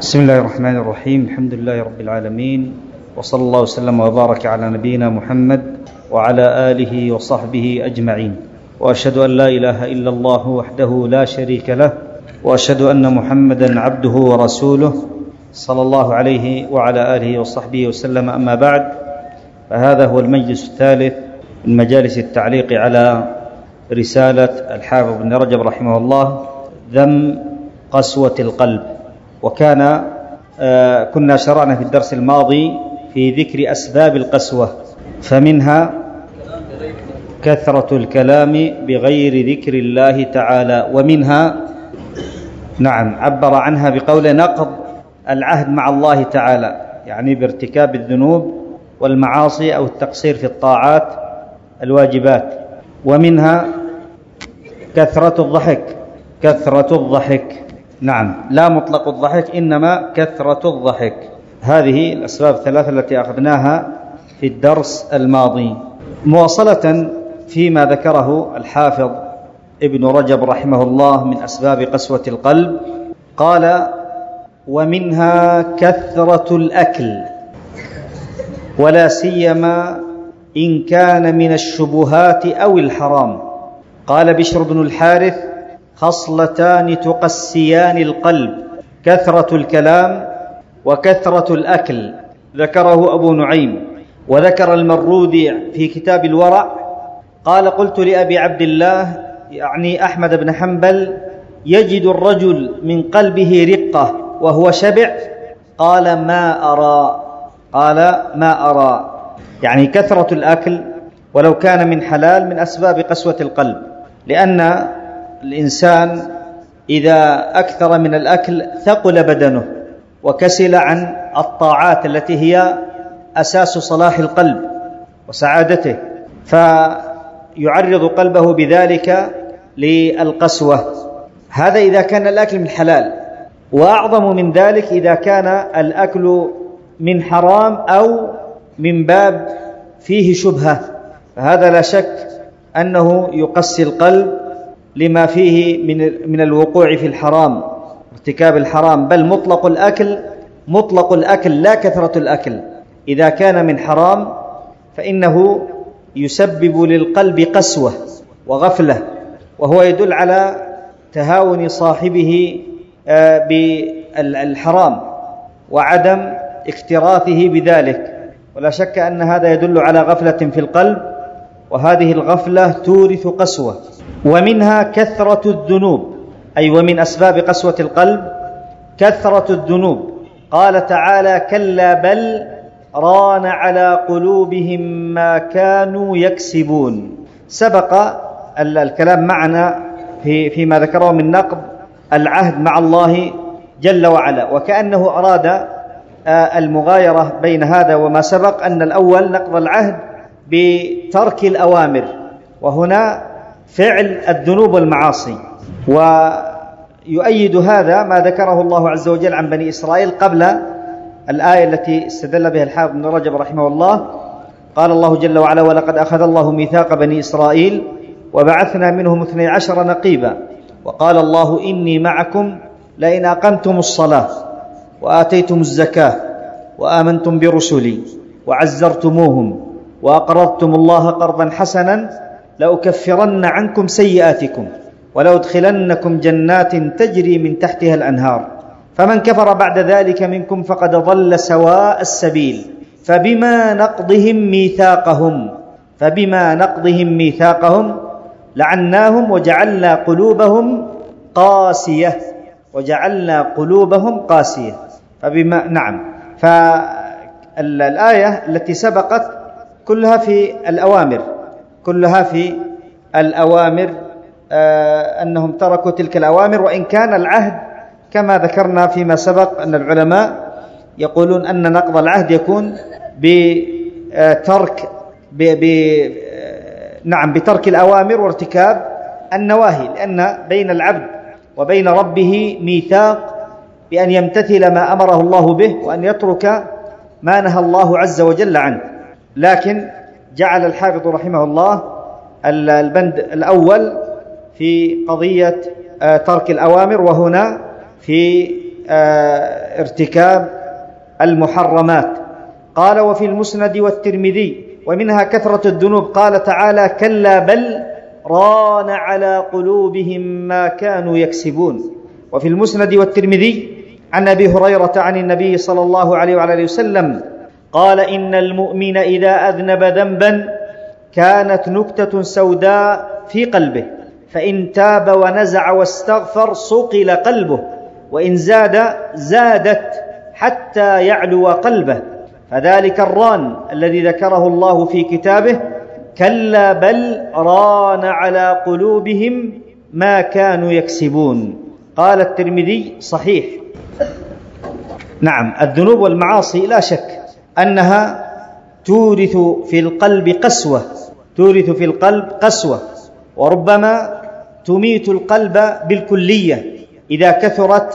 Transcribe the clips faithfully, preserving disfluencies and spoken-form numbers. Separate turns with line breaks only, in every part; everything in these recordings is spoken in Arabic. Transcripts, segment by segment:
بسم الله الرحمن الرحيم. الحمد لله رب العالمين، وصلى الله وسلم وبارك على نبينا محمد وعلى آله وصحبه أجمعين، وأشهد أن لا إله إلا الله وحده لا شريك له، وأشهد أن محمدا عبده ورسوله صلى الله عليه وعلى آله وصحبه وسلم. أما بعد، فهذا هو المجلس الثالث من مجالس التعليق على رسالة الحافظ ابن رجب رحمه الله ذم قسوة القلب. وكان آه كنا شرعنا في الدرس الماضي في ذكر أسباب القسوة، فمنها كثرة الكلام بغير ذكر الله تعالى، ومنها نعم عبر عنها بقول نقض العهد مع الله تعالى، يعني بارتكاب الذنوب والمعاصي أو التقصير في الطاعات الواجبات. ومنها كثرة الضحك كثرة الضحك نعم، لا مطلق الضحك، إنما كثرة الضحك. هذه الأسباب الثلاثة التي أخذناها في الدرس الماضي. مواصلة فيما ذكره الحافظ ابن رجب رحمه الله من أسباب قسوة القلب، قال: ومنها كثرة الأكل، ولا سيما إن كان من الشبهات أو الحرام. قال بشر بن الحارث: خصلتان تقسيان القلب، كثرة الكلام وكثرة الأكل. ذكره أبو نعيم. وذكر المرودي في كتاب الورع قال: قلت لأبي عبد الله، يعني أحمد بن حنبل: يجد الرجل من قلبه رقة وهو شبع؟ قال: ما أرى قال ما أرى يعني كثرة الأكل ولو كان من حلال من أسباب قسوة القلب، لأن الإنسان إذا أكثر من الأكل ثقل بدنه وكسل عن الطاعات التي هي أساس صلاح القلب وسعادته، فيعرض قلبه بذلك للقسوة. هذا إذا كان الأكل من حلال، وأعظم من ذلك إذا كان الأكل من حرام أو من باب فيه شبهة، فهذا لا شك أنه يقسي القلب لما فيه من من الوقوع في الحرام، ارتكاب الحرام. بل مطلق الأكل مطلق الأكل لا كثرة الأكل إذا كان من حرام فإنه يسبب للقلب قسوة وغفلة، وهو يدل على تهاون صاحبه بالحرام وعدم اكتراثه بذلك، ولا شك أن هذا يدل على غفلة في القلب، وهذه الغفلة تورث قسوة. ومنها كثرة الذنوب، أي ومن أسباب قسوة القلب كثرة الذنوب. قال تعالى: كلا بل ران على قلوبهم ما كانوا يكسبون. سبق الكلام معنا في فيما ذكره من نقض العهد مع الله جل وعلا، وكأنه أراد المغايرة بين هذا وما سبق، أن الأول نقض العهد بترك الأوامر، وهنا فعل الذنوب والمعاصي. ويؤيد هذا ما ذكره الله عز وجل عن بني إسرائيل قبل الآية التي استدل بها الحافظ ابن رجب رحمه الله. قال الله جل وعلا: ولقد أخذ الله ميثاق بني إسرائيل وبعثنا منهم اثني عشر نقيبا وقال الله إني معكم لئن أقمتم الصلاة وآتيتم الزكاة وآمنتم برسلي وعزرتموهم وأقرضتم الله قرضا حسنا لأكفرن عنكم سيئاتكم ولأدخلنكم جنات تجري من تحتها الأنهار فمن كفر بعد ذلك منكم فقد ضل سواء السبيل فبما نقضهم ميثاقهم فبما نقضهم ميثاقهم لعناهم وجعلنا قلوبهم قاسية وجعلنا قلوبهم قاسية فبما نعم فالآية التي سبقت كلها في الأوامر كلها في الأوامر آه أنهم تركوا تلك الأوامر، وإن كان العهد كما ذكرنا فيما سبق أن العلماء يقولون أن نقض العهد يكون بترك ب ب نعم بترك الأوامر وارتكاب النواهي، لأن بين العبد وبين ربه ميثاق بأن يمتثل ما أمره الله به وأن يترك ما نهى الله عز وجل عنه. لكن جعل الحافظ رحمه الله البند الأول في قضية ترك الأوامر، وهنا في ارتكاب المحرمات. قال وفي المسند والترمذي ومنها كثرة الذنوب، قال تعالى كلا بل ران على قلوبهم ما كانوا يكسبون. وفي المسند والترمذي عن أبي هريرة عن النبي صلى الله عليه وعلى آله وسلم قال إن المؤمن إذا أذنب ذنبا كانت نكتة سوداء في قلبه فإن تاب ونزع واستغفر صقل قلبه وإن زاد زادت حتى يعلو قلبه، فذلك الران الذي ذكره الله في كتابه كلا بل ران على قلوبهم ما كانوا يكسبون. قال الترمذي صحيح. نعم، الذنوب والمعاصي لا شك أنها تورث في القلب قسوة، تورث في القلب قسوة، وربما تميت القلب بالكلية إذا كثرت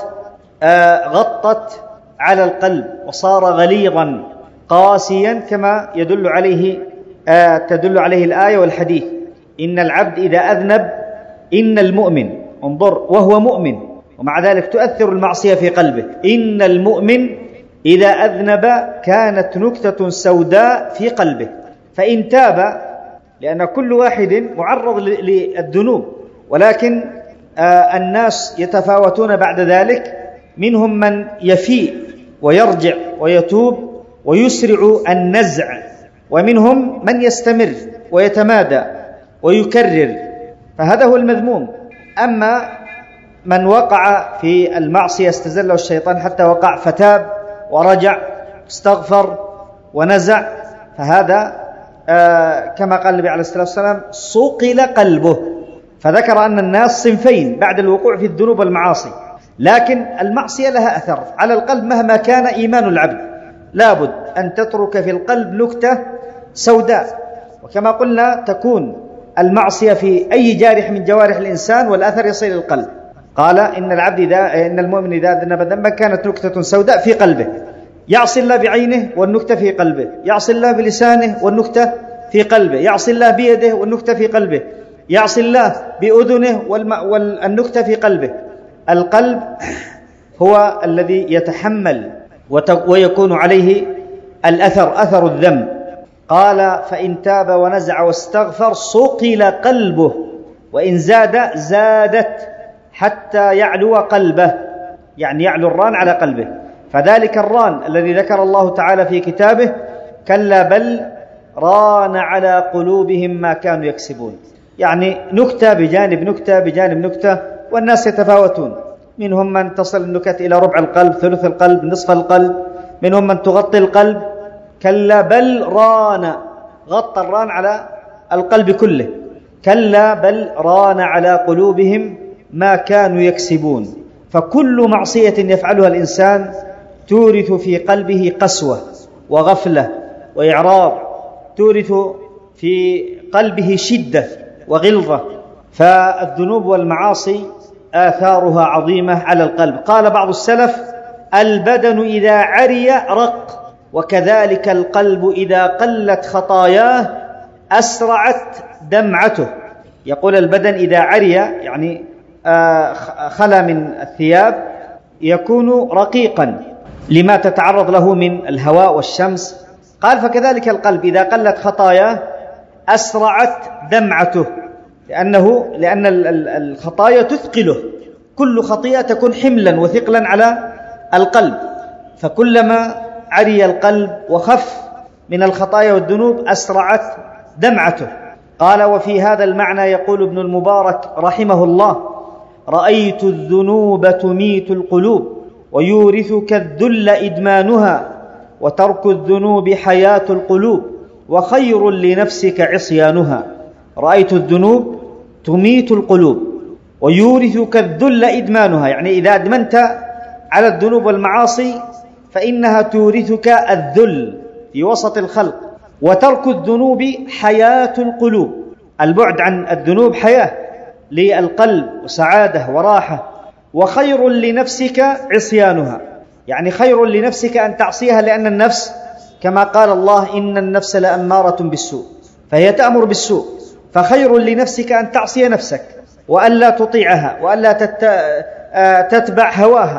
غطت على القلب وصار غليظا قاسيا كما يدل عليه تدل عليه الآية والحديث. إن العبد إذا أذنب، إن المؤمن، انظر، وهو مؤمن ومع ذلك تؤثر المعصية في قلبه، إن المؤمن إذا أذنب كانت نكتة سوداء في قلبه فإن تاب، لأن كل واحد معرض للذنوب، ولكن آه الناس يتفاوتون بعد ذلك، منهم من يفيء ويرجع ويتوب ويسرع النزع، ومنهم من يستمر ويتمادى ويكرر، فهذا هو المذموم. أما من وقع في المعصية استزله الشيطان حتى وقع فتاب ورجع استغفر ونزع، فهذا آه كما قال النبي عليه الصلاة والسلام صقل قلبه. فذكر أن الناس صنفين بعد الوقوع في الذنوب والمعاصي، لكن المعصية لها أثر على القلب مهما كان إيمان العبد، لابد أن تترك في القلب نكتة سوداء. وكما قلنا تكون المعصية في أي جارح من جوارح الإنسان والأثر يصل القلب. قال إن العبد إذا إن المؤمن إذا ذنب ذنبا كانت نكتة سوداء في قلبه، يعصي الله بعينه والنكتة في قلبه، يعصي الله بلسانه والنكتة في قلبه، يعصي الله بيده والنكتة في قلبه، يعصي الله بأذنه والنكتة في قلبه. القلب هو الذي يتحمل ويكون عليه الأثر، أثر الذنب. قال فإن تاب ونزع واستغفر صقل قلبه وإن زاد زادت حتى يعلو قلبه، يعني يعلو الران على قلبه. فذلك الران الذي ذكر الله تعالى في كتابه كلا بل ران على قلوبهم ما كانوا يكسبون، يعني نكتة بجانب نكتة بجانب نكتة، والناس يتفاوتون، منهم من تصل النكت إلى ربع القلب، ثلث القلب، نصف القلب، منهم من تغطي القلب. كلا بل ران، غطى الران على القلب كله. كلا بل ران على قلوبهم ما كانوا يكسبون. فكل معصية يفعلها الإنسان تورث في قلبه قسوة وغفلة وإعراض، تورث في قلبه شدة وغلظة. فالذنوب والمعاصي آثارها عظيمة على القلب. قال بعض السلف البدن إذا عري رق، وكذلك القلب إذا قلت خطاياه أسرعت دمعته. يقول البدن إذا عري يعني خلا من الثياب يكون رقيقا لما تتعرض له من الهواء والشمس. قال فكذلك القلب إذا قلت خطاياه أسرعت دمعته، لأنه لأن الخطايا تثقله، كل خطيئة تكون حملا وثقلا على القلب، فكلما عري القلب وخف من الخطايا والذنوب أسرعت دمعته. قال وفي هذا المعنى يقول ابن المبارك رحمه الله رأيت الذنوب تميت القلوب ويورثك الذل إدمانها، وترك الذنوب حياة القلوب وخير لنفسك عصيانها. رأيت الذنوب تميت القلوب ويورثك الذل إدمانها، يعني إذا أدمنت على الذنوب والمعاصي فإنها تورثك الذل في وسط الخلق. وترك الذنوب حياة القلوب، البعد عن الذنوب حياة للقلب وسعادة وراحة. وخير لنفسك عصيانها، يعني خير لنفسك أن تعصيها، لأن النفس كما قال الله إن النفس لأمارة بالسوء، فهي تأمر بالسوء، فخير لنفسك أن تعصي نفسك وألا تطيعها وألا تتبع هواها.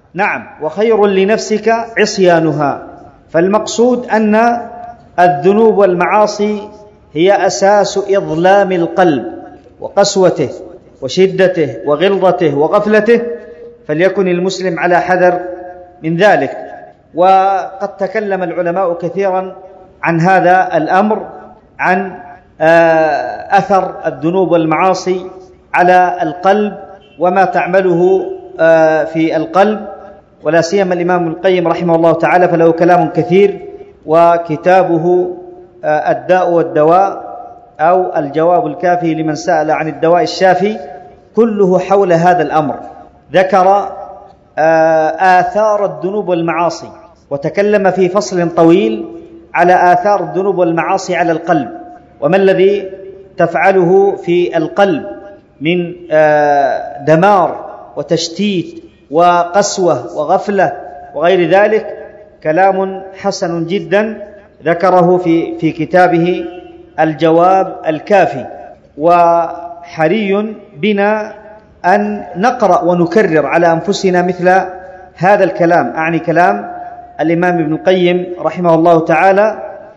نعم، وخير لنفسك عصيانها. فالمقصود أن الذنوب والمعاصي هي أساس إظلام القلب وقسوته وشدته وغلظته وغفلته، فليكن المسلم على حذر من ذلك. وقد تكلم العلماء كثيرا عن هذا الأمر، عن أثر الذنوب والمعاصي على القلب وما تعمله في القلب، ولا سيما الإمام ابن القيم رحمه الله تعالى فله كلام كثير، وكتابه الداء والدواء أو الجواب الكافي لمن سأل عن الدواء الشافي كله حول هذا الأمر. ذكر آثار الذنوب والمعاصي، وتكلم في فصل طويل على آثار الذنوب والمعاصي على القلب، وما الذي تفعله في القلب من دمار وتشتيت وقسوة وغفلة وغير ذلك. كلام حسن جدا ذكره في في كتابه الجواب الكافي. وحري بنا أن نقرأ ونكرر على أنفسنا مثل هذا الكلام، أعني كلام الإمام ابن القيم رحمه الله تعالى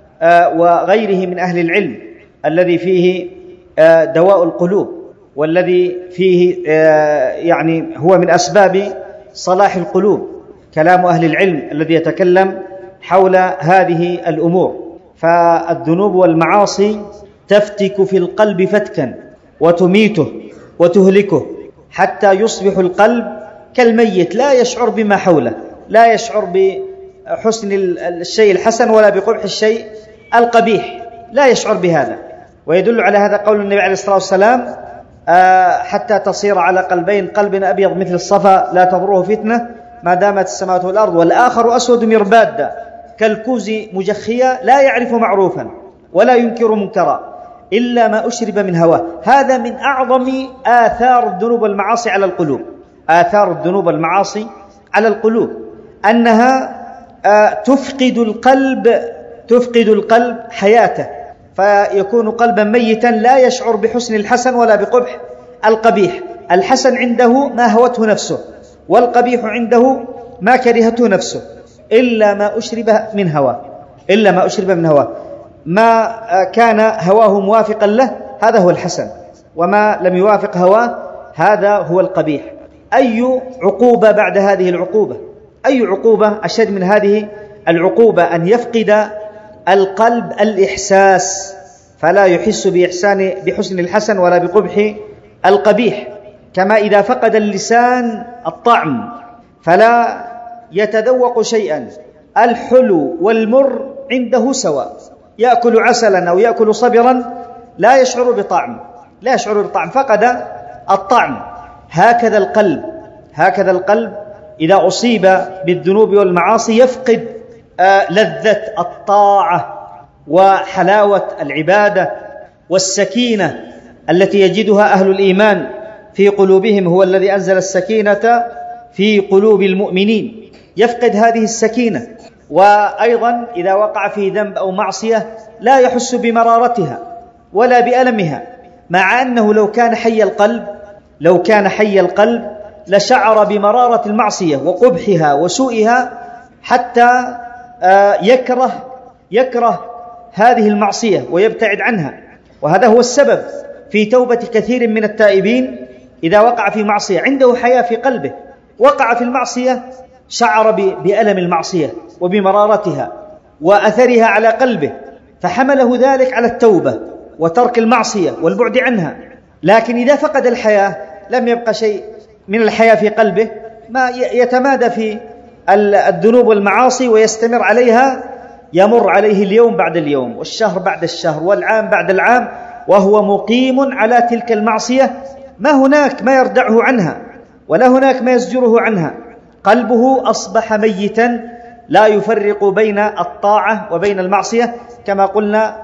وغيره من أهل العلم، الذي فيه دواء القلوب، والذي فيه يعني هو من أسباب صلاح القلوب، كلام أهل العلم الذي يتكلم حول هذه الأمور. فالذنوب والمعاصي تفتك في القلب فتكا وتميته وتهلكه حتى يصبح القلب كالميت، لا يشعر بما حوله، لا يشعر بحسن الشيء الحسن ولا بقبح الشيء القبيح، لا يشعر بهذا. ويدل على هذا قول النبي عليه الصلاة والسلام: حتى تصير على قلبين، قلب أبيض مثل الصفا لا تضره فتنة ما دامت السماوات والأرض، والآخر أسود مربادا كالكوز مجخيا لا يعرف معروفا ولا ينكر منكرا إلا ما أشرب من هواه. هذا من أعظم آثار الذنوب والمعاصي على القلوب. آثار الذنوب والمعاصي على القلوب أنها تفقد القلب تفقد القلب حياته، فيكون قلبا ميتا لا يشعر بحسن الحسن ولا بقبح القبيح. الحسن عنده ما هوته نفسه، والقبيح عنده ما كرهته نفسه، إلا ما أشرب من هواه إلا ما أشرب من هواه ما كان هواه موافقا له هذا هو الحسن، وما لم يوافق هواه هذا هو القبيح. أي عقوبة بعد هذه العقوبة؟ أي عقوبة أشد من هذه العقوبة؟ أن يفقد القلب الإحساس، فلا يحس بإحسان بحسن الحسن ولا بقبح القبيح. كما إذا فقد اللسان الطعم فلا يتذوق شيئا، الحلو والمر عنده سواء، يأكل عسلا أو يأكل صبرا لا يشعر بطعم لا يشعر بطعم فقد الطعم. هكذا القلب هكذا القلب إذا أصيب بالذنوب والمعاصي يفقد لذة الطاعة وحلاوة العبادة والسكينة التي يجدها أهل الإيمان في قلوبهم. هو الذي أنزل السكينة في قلوب المؤمنين، يفقد هذه السكينة. وأيضا إذا وقع في ذنب أو معصية لا يحس بمرارتها ولا بألمها، مع أنه لو كان حي القلب لو كان حي القلب لشعر بمرارة المعصية وقبحها وسوءها، حتى يكره يكره هذه المعصية ويبتعد عنها. وهذا هو السبب في توبة كثير من التائبين. إذا وقع في معصية عنده حياة في قلبه، وقع في المعصية شعر بألم المعصية وبمرارتها وأثرها على قلبه، فحمله ذلك على التوبة وترك المعصية والبعد عنها. لكن إذا فقد الحياة لم يبقى شيء من الحياة في قلبه، ما يتمادى في الذنوب والمعاصي ويستمر عليها، يمر عليه اليوم بعد اليوم والشهر بعد الشهر والعام بعد العام وهو مقيم على تلك المعصية، ما هناك ما يردعه عنها ولا هناك ما يزجره عنها. قلبه أصبح ميتا لا يفرق بين الطاعة وبين المعصية. كما قلنا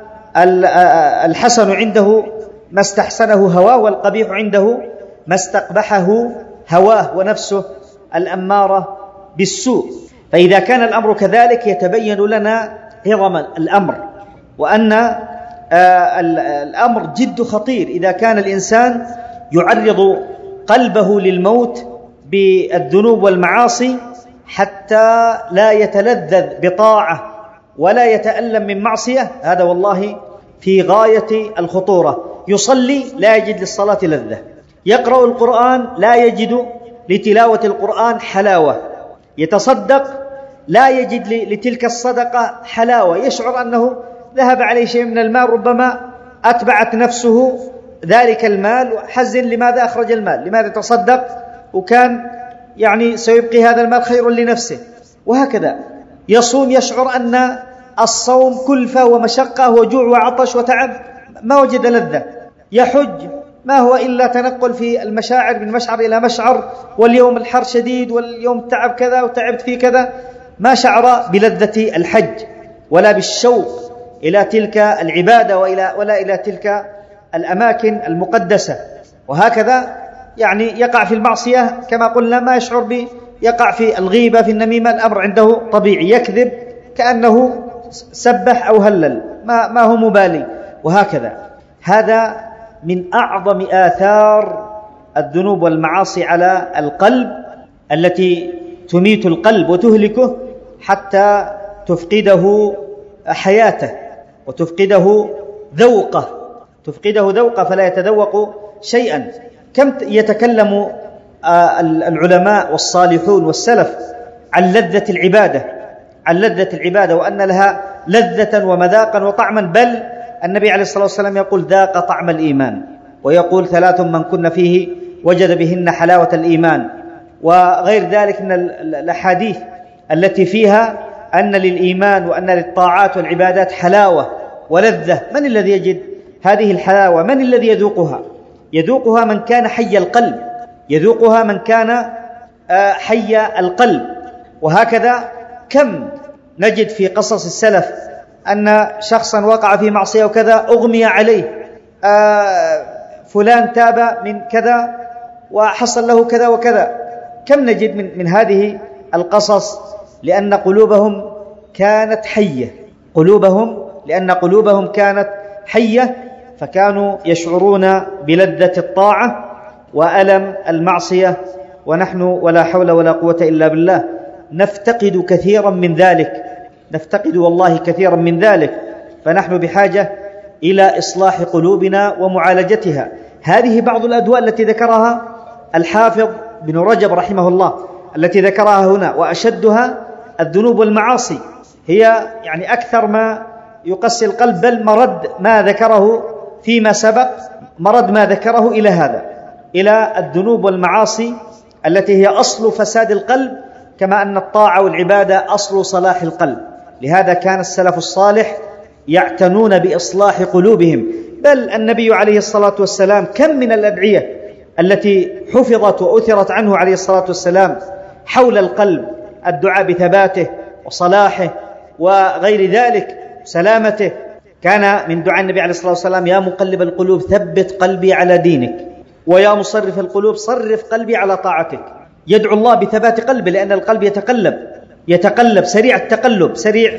الحسن عنده ما استحسنه هواه، والقبيح عنده ما استقبحه هواه ونفسه الأمارة بالسوء. فإذا كان الأمر كذلك يتبين لنا عظم الأمر، وأن الأمر جد خطير إذا كان الإنسان يعرض قلبه للموت بالذنوب والمعاصي حتى لا يتلذذ بطاعة ولا يتألم من معصية، هذا والله في غاية الخطورة. يصلي لا يجد للصلاة لذة، يقرأ القرآن لا يجد لتلاوة القرآن حلاوة، يتصدق لا يجد لتلك الصدقة حلاوة، يشعر أنه ذهب عليه شيء من المال، ربما أتبعت نفسه ذلك المال وحزن لماذا أخرج المال، لماذا تصدق وكان يعني سيبقي هذا المال خير لنفسه. وهكذا يصوم يشعر أن الصوم كلفة ومشقة وجوع وعطش وتعب، ما وجد لذة. يحج ما هو إلا تنقل في المشاعر من مشعر إلى مشعر، واليوم الحر شديد واليوم تعب كذا وتعبت في كذا، ما شعر بلذة الحج ولا بالشوق إلى تلك العبادة وإلى ولا إلى تلك الأماكن المقدسة. وهكذا يعني يقع في المعصية كما قلنا، ما يشعر به، يقع في الغيبة في النميمة، الأمر عنده طبيعي، يكذب كأنه سبح أو هلل، ما, ما هو مبالي. وهكذا هذا من أعظم آثار الذنوب والمعاصي على القلب، التي تميت القلب وتهلكه حتى تفقده حياته وتفقده ذوقه تفقده ذوقه فلا يتذوق شيئا. كم يتكلم العلماء والصالحون والسلف عن لذة العبادة عن لذة العبادة وأن لها لذة ومذاقا وطعما، بل النبي عليه الصلاة والسلام يقول ذاق طعم الإيمان، ويقول ثلاث من كن فيه وجد بهن حلاوة الإيمان، وغير ذلك من الأحاديث التي فيها أن للإيمان وأن للطاعات والعبادات حلاوة ولذة. من الذي يجد هذه الحلاوة؟ من الذي يذوقها؟ يذوقها من كان حي القلب، يذوقها من كان حي القلب. وهكذا كم نجد في قصص السلف أن شخصا وقع في معصية وكذا أغمي عليه، فلان تاب من كذا وحصل له كذا وكذا. كم نجد من, من هذه القصص، لأن قلوبهم كانت حية قلوبهم لأن قلوبهم كانت حية فكانوا يشعرون بلذة الطاعة وألم المعصية. ونحن ولا حول ولا قوة إلا بالله نفتقد كثيرا من ذلك نفتقد والله كثيرا من ذلك فنحن بحاجة إلى إصلاح قلوبنا ومعالجتها. هذه بعض الأدواء التي ذكرها الحافظ بن رجب رحمه الله، التي ذكرها هنا، وأشدها الذنوب والمعاصي، هي يعني أكثر ما يقسي القلب، بل مرد ما ذكره فيما سبق مرد ما ذكره إلى هذا، إلى الذنوب والمعاصي التي هي أصل فساد القلب، كما أن الطاعة والعبادة أصل صلاح القلب. لهذا كان السلف الصالح يعتنون بإصلاح قلوبهم، بل النبي عليه الصلاة والسلام كم من الأدعية التي حفظت وأثرت عنه عليه الصلاة والسلام حول القلب، الدعاء بثباته وصلاحه وغير ذلك سلامته. كان من دعاء النبي عليه الصلاة والسلام يا مقلب القلوب ثبت قلبي على دينك، ويا مصرف القلوب صرف قلبي على طاعتك. يدعو الله بثبات قلبه، لأن القلب يتقلب يتقلب سريع التقلب سريع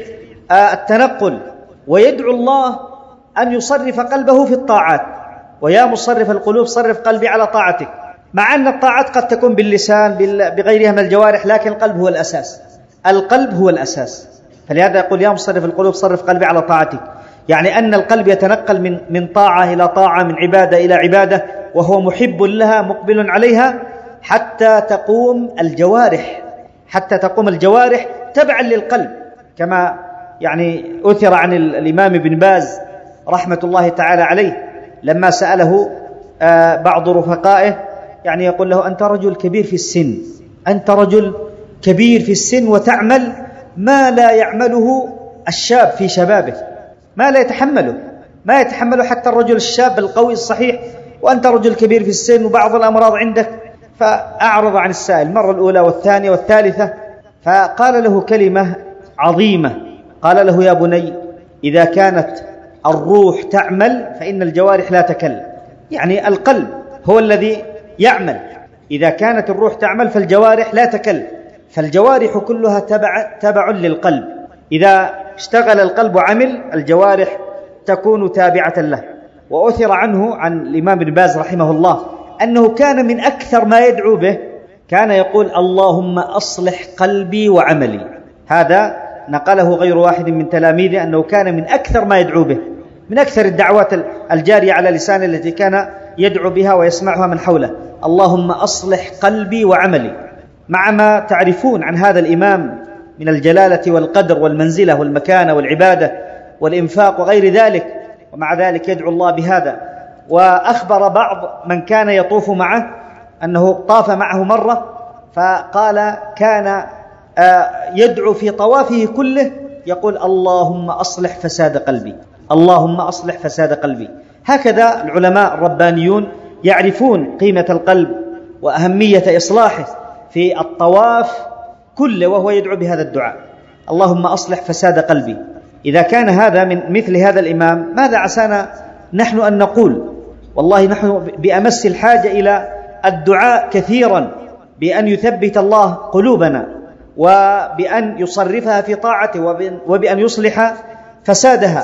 التنقل، ويدعو الله أن يصرف قلبه في الطاعات، ويا مصرف القلوب صرف قلبي على طاعتك. مع أن الطاعات قد تكون باللسان بغيرها من الجوارح، لكن القلب هو الأساس القلب هو الأساس. فلهذا يقول يا مصرف القلوب صرف قلبي على طاعتك، يعني أن القلب يتنقل من من طاعة إلى طاعة، من عبادة إلى عبادة، وهو محب لها مقبل عليها حتى تقوم الجوارح حتى تقوم الجوارح تبعا للقلب. كما يعني أثر عن الإمام ابن باز رحمة الله تعالى عليه لما سأله بعض رفقائه، يعني يقول له أنت رجل كبير في السن أنت رجل كبير في السن وتعمل ما لا يعمله الشاب في شبابه، ما لا يتحمله ما يتحمله حتى الرجل الشاب القوي الصحيح، وأنت رجل كبير في السن وبعض الأمراض عندك. فأعرض عن السائل المرة الأولى والثانية والثالثة، فقال له كلمة عظيمة، قال له يا بني إذا كانت الروح تعمل فإن الجوارح لا تكل، يعني القلب هو الذي يعمل، إذا كانت الروح تعمل فالجوارح لا تكل، فالجوارح كلها تبع, تبع للقلب، إذا اشتغل القلب وعمل الجوارح تكون تابعة له. وأثر عنه عن الإمام ابن باز رحمه الله أنه كان من أكثر ما يدعو به كان يقول اللهم أصلح قلبي وعملي. هذا نقله غير واحد من تلاميذه أنه كان من أكثر ما يدعو به، من أكثر الدعوات الجارية على لسانه التي كان يدعو بها ويسمعها من حوله: اللهم أصلح قلبي وعملي. مع ما تعرفون عن هذا الإمام من الجلالة والقدر والمنزلة والمكانة والعبادة والإنفاق وغير ذلك، ومع ذلك يدعو الله بهذا. وأخبر بعض من كان يطوف معه أنه طاف معه مرة، فقال كان يدعو في طوافه كله يقول اللهم أصلح فساد قلبي، اللهم أصلح فساد قلبي. هكذا العلماء الربانيون يعرفون قيمة القلب وأهمية إصلاحه في الطواف كله، وهو يدعو بهذا الدعاء: اللهم أصلح فساد قلبي. إذا كان هذا من مثل هذا الإمام، ماذا عسانا نحن أن نقول؟ والله نحن بأمس الحاجة إلى الدعاء كثيرا بأن يثبت الله قلوبنا، وبأن يصرفها في طاعته، وبأن يصلح فسادها،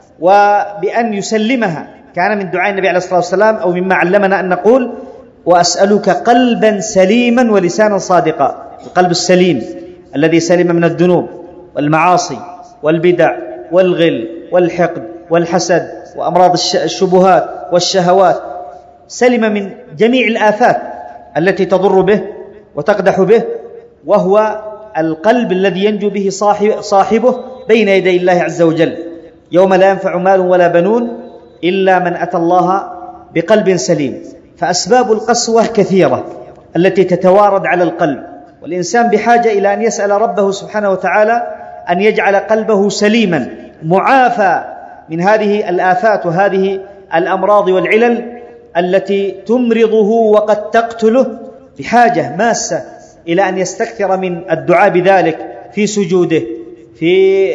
وبأن يسلمها. كان من دعاء النبي عليه الصلاة والسلام أو مما علمنا أن نقول: وأسألك قلبا سليما ولسانا صادقا. القلب السليم الذي سلم من الذنوب والمعاصي والبدع والغل والحقد والحسد وأمراض الشبهات والشهوات، سلم من جميع الآفات التي تضر به وتقدح به، وهو القلب الذي ينجو به صاحبه بين يدي الله عز وجل يوم لا ينفع مال ولا بنون إلا من أتى الله بقلب سليم. فأسباب القسوة كثيرة التي تتوارد على القلب، والإنسان بحاجة إلى أن يسأل ربه سبحانه وتعالى أن يجعل قلبه سليما معافى من هذه الآفات وهذه الأمراض والعلل التي تمرضه وقد تقتله. بحاجة ماسة إلى أن يستكثر من الدعاء بذلك في سجوده، في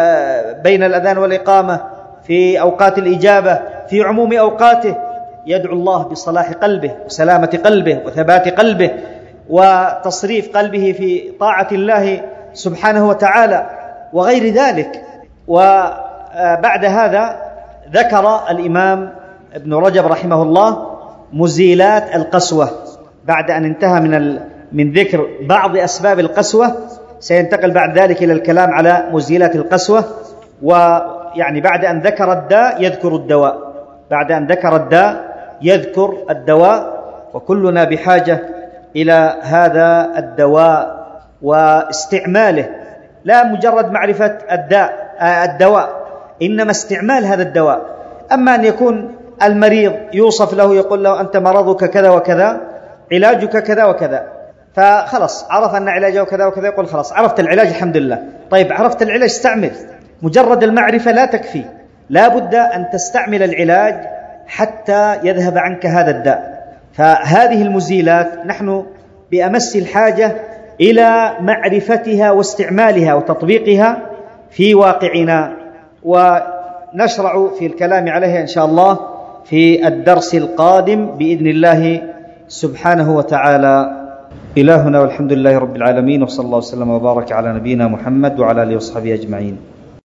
بين الأذان والإقامة، في أوقات الإجابة، في عموم أوقاته، يدعو الله بصلاح قلبه وسلامة قلبه وثبات قلبه وتصريف قلبه في طاعة الله سبحانه وتعالى وغير ذلك. وبعد هذا ذكر الإمام ابن رجب رحمه الله مزيلات القسوة. بعد أن انتهى من من ذكر بعض أسباب القسوة، سينتقل بعد ذلك إلى الكلام على مزيلات القسوة. ويعني بعد أن ذكر الداء يذكر الدواء، بعد أن ذكر الداء يذكر الدواء، وكلنا بحاجة إلى هذا الدواء واستعماله، لا مجرد معرفة الداء الدواء، إنما استعمال هذا الدواء. أما أن يكون المريض يوصف له يقول له أنت مرضك كذا وكذا، علاجك كذا وكذا، فخلص عرف أن علاجه كذا وكذا، يقول خلاص عرفت العلاج الحمد لله. طيب عرفت العلاج استعمل، مجرد المعرفة لا تكفي، لا بد أن تستعمل العلاج حتى يذهب عنك هذا الداء. فهذه المزيلات نحن بأمس الحاجة إلى معرفتها واستعمالها وتطبيقها في واقعنا، ونشرع في الكلام عليها إن شاء الله في الدرس القادم بإذن الله سبحانه وتعالى. إلهنا والحمد لله رب العالمين، وصلى الله وسلم وبارك على نبينا محمد وعلى آله وصحبه أجمعين.